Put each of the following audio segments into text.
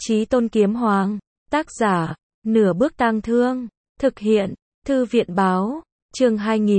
Chí Tôn Kiếm Hoàng. Tác giả, Nửa Bước Tang Thương. Thực hiện, Thư viện báo. Chương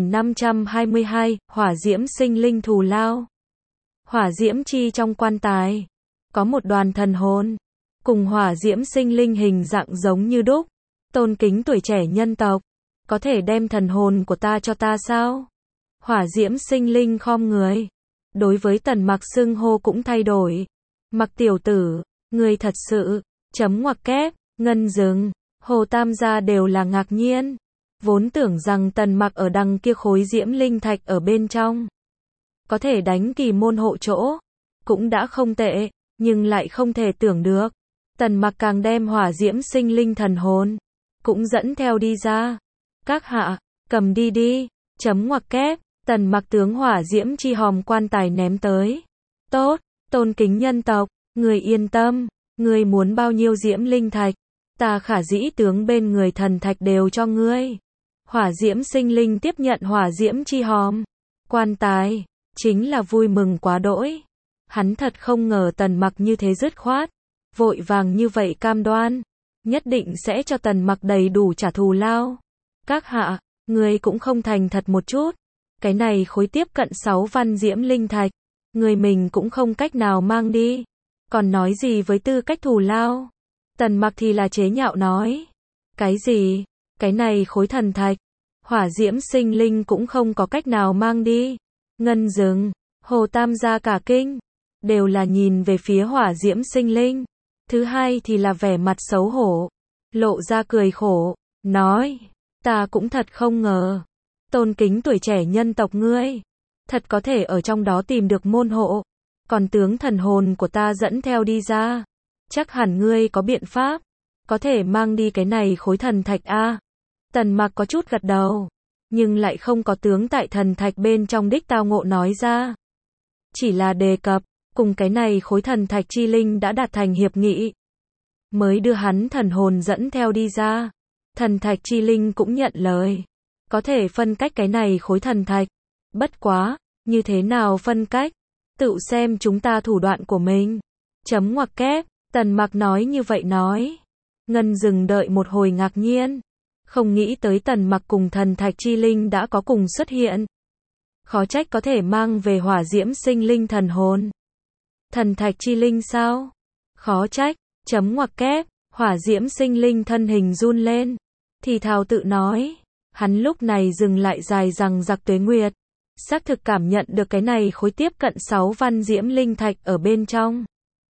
2522, Hỏa Diễm Sinh Linh Thù Lao. Hỏa diễm chi trong quan tài. Có một đoàn thần hồn. Cùng hỏa diễm sinh linh hình dạng giống như đúc. Tôn kính tuổi trẻ nhân tộc. Có thể đem thần hồn của ta cho ta sao? Hỏa diễm sinh linh khom người. Đối với Tần Mặc xưng hô cũng thay đổi. Mặc tiểu tử, người thật sự, chấm ngoặc kép, ngân dừng, Hồ Tam gia đều là ngạc nhiên. Vốn tưởng rằng Tần Mặc ở đằng kia khối diễm linh thạch ở bên trong. Có thể đánh kỳ môn hộ chỗ. Cũng đã không tệ, nhưng lại không thể tưởng được. Tần Mặc càng đem hỏa diễm sinh linh thần hồn. Cũng dẫn theo đi ra. Các hạ, cầm đi đi, chấm ngoặc kép. Tần Mặc tướng hỏa diễm chi hòm quan tài ném tới. Tốt, tôn kính nhân tộc, người yên tâm, người muốn bao nhiêu diễm linh thạch, ta Khả Dĩ tướng bên người thần thạch đều cho ngươi. Hỏa diễm sinh linh tiếp nhận hỏa diễm chi hòm quan tài, chính là vui mừng quá đỗi. Hắn thật không ngờ Tần Mặc như thế dứt khoát, vội vàng như vậy cam đoan, nhất định sẽ cho Tần Mặc đầy đủ trả thù lao. Các hạ, người cũng không thành thật một chút. Cái này khối tiếp cận 6 văn diễm linh thạch, người mình cũng không cách nào mang đi, còn nói gì với tư cách thù lao? Tần Mặc thì là chế nhạo nói. Cái gì? Cái này khối thần thạch, hỏa diễm sinh linh cũng không có cách nào mang đi. Ngân dừng, Hồ Tam gia cả kinh, đều là nhìn về phía hỏa diễm sinh linh. Thứ hai thì là vẻ mặt xấu hổ, lộ ra cười khổ, nói, ta cũng thật không ngờ. Tôn kính tuổi trẻ nhân tộc ngươi, thật có thể ở trong đó tìm được môn hộ, còn tướng thần hồn của ta dẫn theo đi ra. Chắc hẳn ngươi có biện pháp, có thể mang đi cái này khối thần thạch a. Tần Mặc có chút gật đầu, nhưng lại không có tướng tại thần thạch bên trong đích tao ngộ nói ra. Chỉ là đề cập, cùng cái này khối thần thạch chi linh đã đạt thành hiệp nghị, mới đưa hắn thần hồn dẫn theo đi ra. Thần thạch chi linh cũng nhận lời. Có thể phân cách cái này khối thần thạch. Bất quá, như thế nào phân cách? Tự xem chúng ta thủ đoạn của mình. Chấm ngoặc kép, Tần Mặc nói như vậy nói. Ngân dừng đợi một hồi ngạc nhiên. Không nghĩ tới Tần Mặc cùng thần thạch chi linh đã có cùng xuất hiện. Khó trách có thể mang về hỏa diễm sinh linh thần hồn. Thần thạch chi linh sao? Khó trách, chấm ngoặc kép, hỏa diễm sinh linh thân hình run lên. Thì thào tự nói. Hắn lúc này dừng lại dài rằng giặc tuế nguyệt, xác thực cảm nhận được cái này khối tiếp cận 6 văn diễm linh thạch ở bên trong.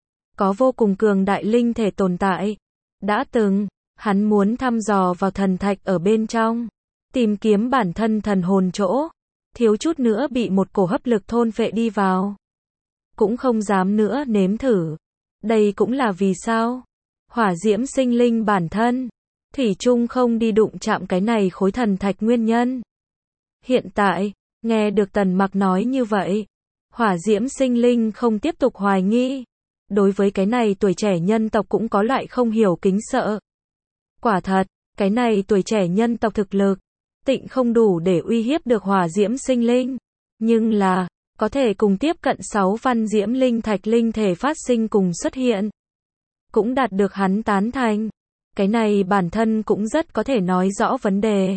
Có vô cùng cường đại linh thể tồn tại. Đã từng, hắn muốn thăm dò vào thần thạch ở bên trong, tìm kiếm bản thân thần hồn chỗ, thiếu chút nữa bị một cổ hấp lực thôn phệ đi vào. Cũng không dám nữa nếm thử. Đây cũng là vì sao? Hỏa diễm sinh linh bản thân thủy chung không đi đụng chạm cái này khối thần thạch nguyên nhân. Hiện tại, nghe được Tần Mặc nói như vậy, hỏa diễm sinh linh không tiếp tục hoài nghi. Đối với cái này tuổi trẻ nhân tộc cũng có loại không hiểu kính sợ. Quả thật, cái này tuổi trẻ nhân tộc thực lực, tịnh không đủ để uy hiếp được hỏa diễm sinh linh. Nhưng là, có thể cùng tiếp cận 6 văn diễm linh thạch linh thể phát sinh cùng xuất hiện. Cũng đạt được hắn tán thành. Cái này bản thân cũng rất có thể nói rõ vấn đề.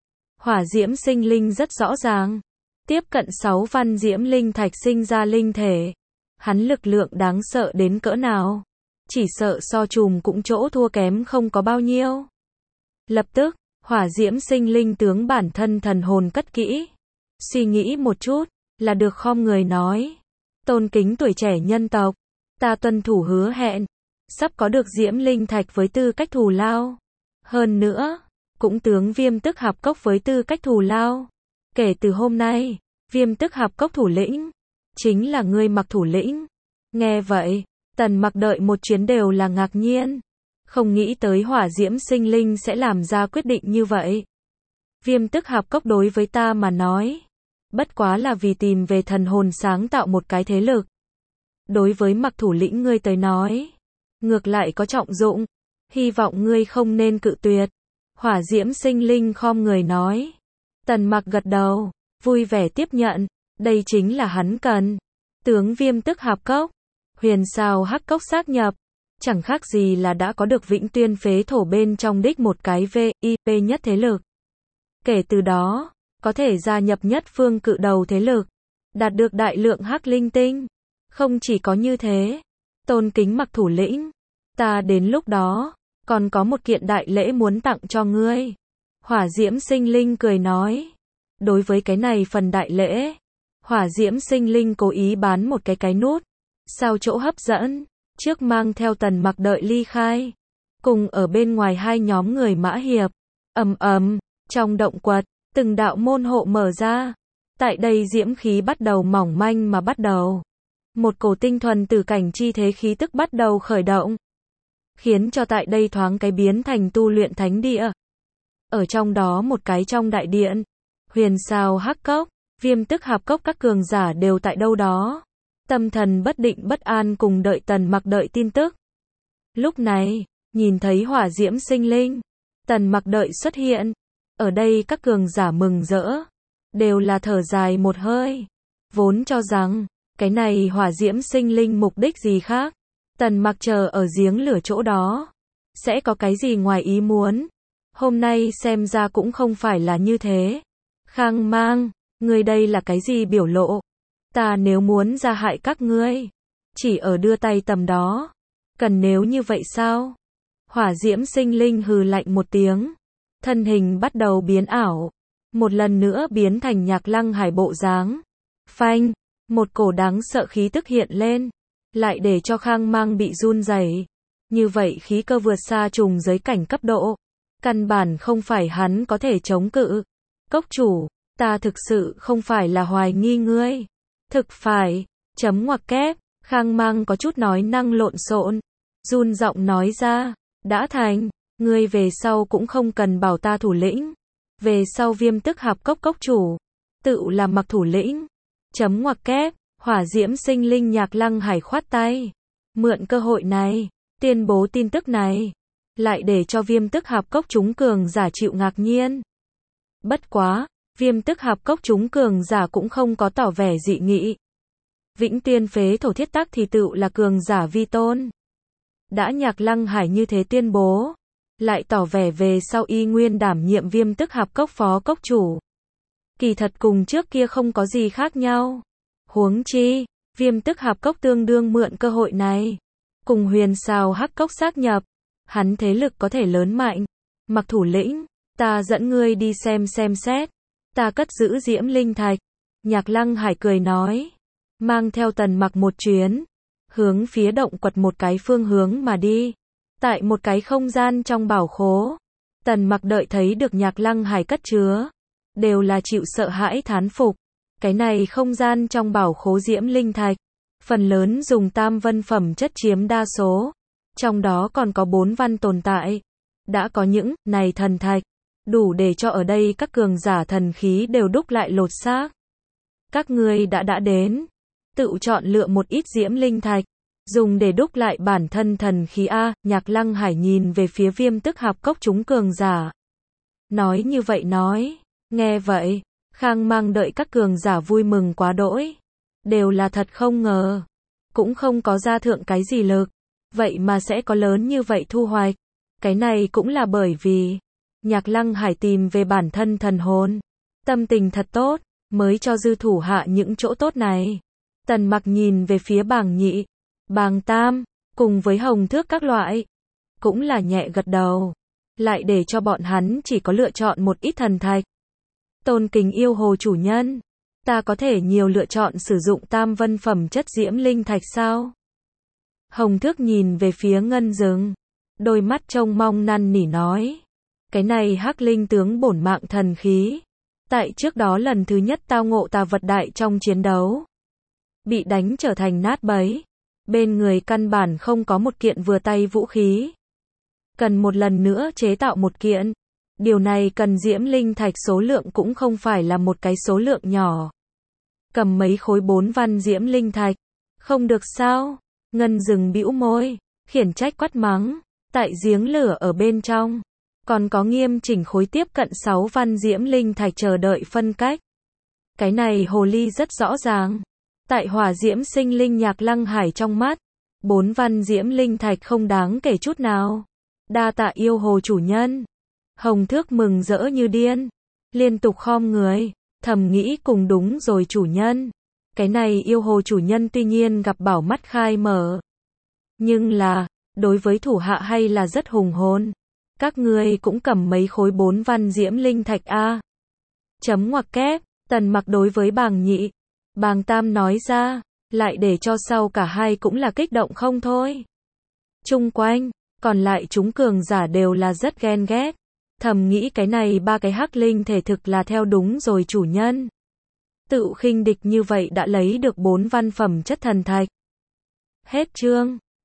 Hỏa diễm sinh linh rất rõ ràng. Tiếp cận 6 văn diễm linh thạch sinh ra linh thể. Hắn lực lượng đáng sợ đến cỡ nào. Chỉ sợ so chùm cũng chỗ thua kém không có bao nhiêu. Lập tức, hỏa diễm sinh linh tướng bản thân thần hồn cất kỹ. Suy nghĩ một chút, là được khom người nói. Tôn kính tuổi trẻ nhân tộc, ta tuân thủ hứa hẹn. Sắp có được diễm linh thạch với tư cách thù lao. Hơn nữa, cũng tướng viêm tức hạp cốc với tư cách thù lao. Kể từ hôm nay, viêm tức hạp cốc thủ lĩnh, chính là ngươi Mặc thủ lĩnh. Nghe vậy, Tần Mặc đợi một chuyến đều là ngạc nhiên. Không nghĩ tới hỏa diễm sinh linh sẽ làm ra quyết định như vậy. Viêm tức hạp cốc đối với ta mà nói, bất quá là vì tìm về thần hồn sáng tạo một cái thế lực. Đối với Mặc thủ lĩnh ngươi tới nói, ngược lại có trọng dụng, hy vọng ngươi không nên cự tuyệt. Hỏa diễm sinh linh khom người nói. Tần Mặc gật đầu, vui vẻ tiếp nhận, đây chính là hắn cần. Tướng viêm tức hạp cốc, huyền sao hắc cốc xác nhập, chẳng khác gì là đã có được Vĩnh Tuyên phế thổ bên trong đích một cái VIP nhất thế lực. Kể từ đó, có thể gia nhập nhất phương cự đầu thế lực, đạt được đại lượng hắc linh tinh. Không chỉ có như thế, tôn kính Mặc thủ lĩnh, ta đến lúc đó, còn có một kiện đại lễ muốn tặng cho ngươi. Hỏa Diễm Sinh Linh cười nói. Đối với cái này phần đại lễ, Hỏa Diễm Sinh Linh cố ý bán một cái nút, sao chỗ hấp dẫn, trước mang theo Tần Mặc đợi ly khai. Cùng ở bên ngoài hai nhóm người mã hiệp, trong động quật, từng đạo môn hộ mở ra. Tại đây diễm khí bắt đầu mỏng manh mà bắt đầu. Một cổ tinh thuần từ cảnh chi thế khí tức bắt đầu khởi động, khiến cho tại đây thoáng cái biến thành tu luyện thánh địa. Ở trong đó một cái trong đại điện, Huyền Sao Hắc Cốc, Viêm Tức Hạp Cốc các cường giả đều tại đâu đó, tâm thần bất định bất an cùng đợi Tần Mặc đợi tin tức. Lúc này, nhìn thấy Hỏa Diễm Sinh Linh, Tần Mặc đợi xuất hiện, ở đây các cường giả mừng rỡ, đều là thở dài một hơi, vốn cho rằng cái này Hỏa Diễm Sinh Linh mục đích gì khác, Tần Mặc chờ ở giếng lửa chỗ đó, sẽ có cái gì ngoài ý muốn. Hôm nay xem ra cũng không phải là như thế. Khang Mang, ngươi đây là cái gì biểu lộ? Ta nếu muốn ra hại các ngươi, chỉ ở đưa tay tầm đó. Cần nếu như vậy sao? Hỏa Diễm Sinh Linh hừ lạnh một tiếng, thân hình bắt đầu biến ảo, một lần nữa biến thành Nhạc Lăng Hải bộ dáng. Phanh, một cổ đáng sợ khí tức hiện lên, lại để cho Khang Mang bị run rẩy. Như vậy khí cơ vượt xa trùng giới cảnh cấp độ, căn bản không phải hắn có thể chống cự. Cốc chủ, ta thực sự không phải là hoài nghi ngươi. Thực phải, chấm ngoặc kép, Khang Mang có chút nói năng lộn xộn, run giọng nói ra, đã thành, ngươi về sau cũng không cần bảo ta thủ lĩnh. Về sau Viêm Tức Hạp Cốc cốc chủ, tự là Mặc thủ lĩnh. Chấm ngoặc kép, Hỏa Diễm Sinh Linh Nhạc Lăng Hải khoát tay, mượn cơ hội này, tuyên bố tin tức này, lại để cho Viêm Tức Hạp Cốc chúng cường giả chịu ngạc nhiên. Bất quá, Viêm Tức Hạp Cốc chúng cường giả cũng không có tỏ vẻ dị nghị. Vĩnh Tuyên phế thổ thiết tắc thì tự là cường giả vi tôn. Đã Nhạc Lăng Hải như thế tuyên bố, lại tỏ vẻ về sau y nguyên đảm nhiệm Viêm Tức Hạp Cốc phó cốc chủ. Kỳ thật cùng trước kia không có gì khác nhau. Huống chi, Viêm Tức Hạp Cốc tương đương mượn cơ hội này, cùng Huyền Sao Hắc Cốc xác nhập, hắn thế lực có thể lớn mạnh. Mặc thủ lĩnh, ta dẫn ngươi đi xem xét, ta cất giữ Diễm Linh Thạch. Nhạc Lăng Hải cười nói, mang theo Tần Mặc một chuyến, hướng phía động quật một cái phương hướng mà đi. Tại một cái không gian trong bảo khố, Tần Mặc đợi thấy được Nhạc Lăng Hải cất chứa, đều là chịu sợ hãi thán phục. Cái này không gian trong bảo khố Diễm Linh Thạch, phần lớn dùng tam vân phẩm chất chiếm đa số, trong đó còn có 4 văn tồn tại. Đã có những này thần thạch, đủ để cho ở đây các cường giả thần khí đều đúc lại lột xác. Các ngươi đã đến, tự chọn lựa một ít Diễm Linh Thạch, dùng để đúc lại bản thân thần khí a. Nhạc Lăng Hải nhìn về phía Viêm Tức Hạp Cốc chúng cường giả, nói như vậy nói. Nghe vậy, Khang Mang đợi các cường giả vui mừng quá đỗi, đều là thật không ngờ, cũng không có ra thượng cái gì lực, vậy mà sẽ có lớn như vậy thu hoạch. Cái này cũng là bởi vì Nhạc Lăng Hải tìm về bản thân thần hồn, tâm tình thật tốt, mới cho dư thủ hạ những chỗ tốt này. Tần Mặc nhìn về phía Bàng Nhị, Bàng Tam, cùng với Hồng Thước các loại, cũng là nhẹ gật đầu, lại để cho bọn hắn chỉ có lựa chọn một ít thần thạch. Tôn kính yêu hồ chủ nhân, ta có thể nhiều lựa chọn sử dụng tam vân phẩm chất Diễm Linh Thạch sao? Hồng Thước nhìn về phía Ngân Dừng, đôi mắt trông mong năn nỉ nói, cái này Hắc Linh tướng bổn mạng thần khí, tại trước đó lần thứ nhất tao ngộ tà vật đại trong chiến đấu, bị đánh trở thành nát bấy, bên người căn bản không có một kiện vừa tay vũ khí, cần một lần nữa chế tạo một kiện. Điều này cần Diễm Linh Thạch số lượng cũng không phải là một cái số lượng nhỏ. Cầm mấy khối 4 văn Diễm Linh Thạch, không được sao? Ngân Dừng bĩu môi, khiển trách quát mắng, tại giếng lửa ở bên trong, còn có nghiêm chỉnh khối tiếp cận 6 văn Diễm Linh Thạch chờ đợi phân cách. Cái này hồ ly rất rõ ràng, tại Hỏa Diễm Sinh Linh Nhạc Lăng Hải trong mắt, 4 văn diễm linh thạch không đáng kể chút nào. Đa tạ yêu hồ chủ nhân. Hồng Thước mừng rỡ như điên, liên tục khom người, thầm nghĩ cùng đúng rồi chủ nhân. Cái này yêu hồ chủ nhân tuy nhiên gặp bảo mắt khai mở, nhưng là, đối với thủ hạ hay là rất hùng hồn. Các ngươi cũng cầm mấy khối 4 văn diễm linh thạch a. Chấm ngoặc kép, Tần Mặc đối với Bàng Nhị, Bàng Tam nói ra, lại để cho sau cả hai cũng là kích động không thôi. Chung quanh, còn lại chúng cường giả đều là rất ghen ghét. Thầm nghĩ cái này ba cái hắc linh thể thực là theo đúng rồi chủ nhân. Tự khinh địch như vậy đã lấy được 4 văn phẩm chất thần thạch. Hết chương.